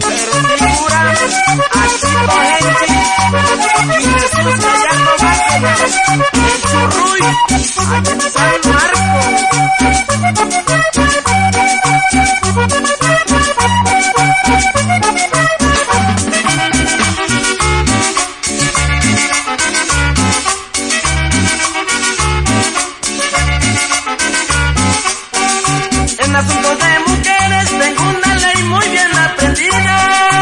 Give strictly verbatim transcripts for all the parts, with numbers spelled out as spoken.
Figura, así Cogenchi y Jesús Gallardo Vázquez, el Churruy, allá en San Marcos. En asuntos de mujeres tengo una ley muy bien aprendida.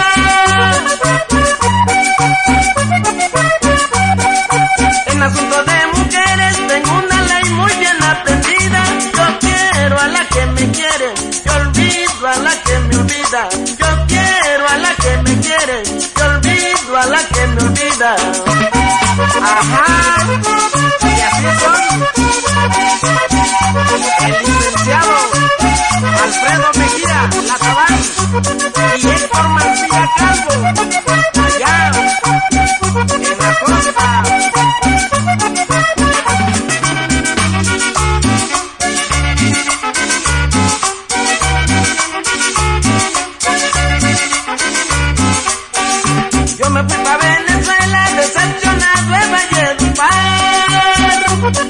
En asuntos de mujeres tengo una ley muy bien aprendida. Yo quiero a la que me quiere, yo olvido a la que me olvida. Yo quiero a la que me quiere, yo olvido a la que me olvida. Ajá, y así son. El licenciado Alfredo Mejía Latabán y Héctor Mancilla Calvo, allá en la costa. Yo me fui pa' Venezuela decepcionado en Valledupar.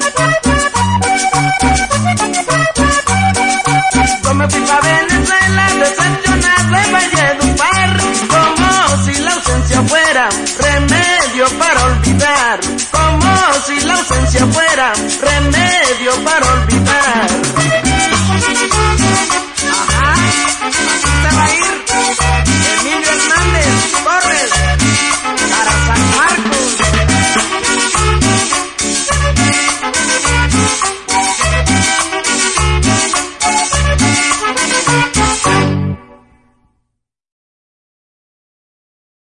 Yo me fui pa' Venezuela decepcionado en Valledupar, como si la ausencia fuera remedio para olvidar, como si la ausencia fuera remedio para olvidar.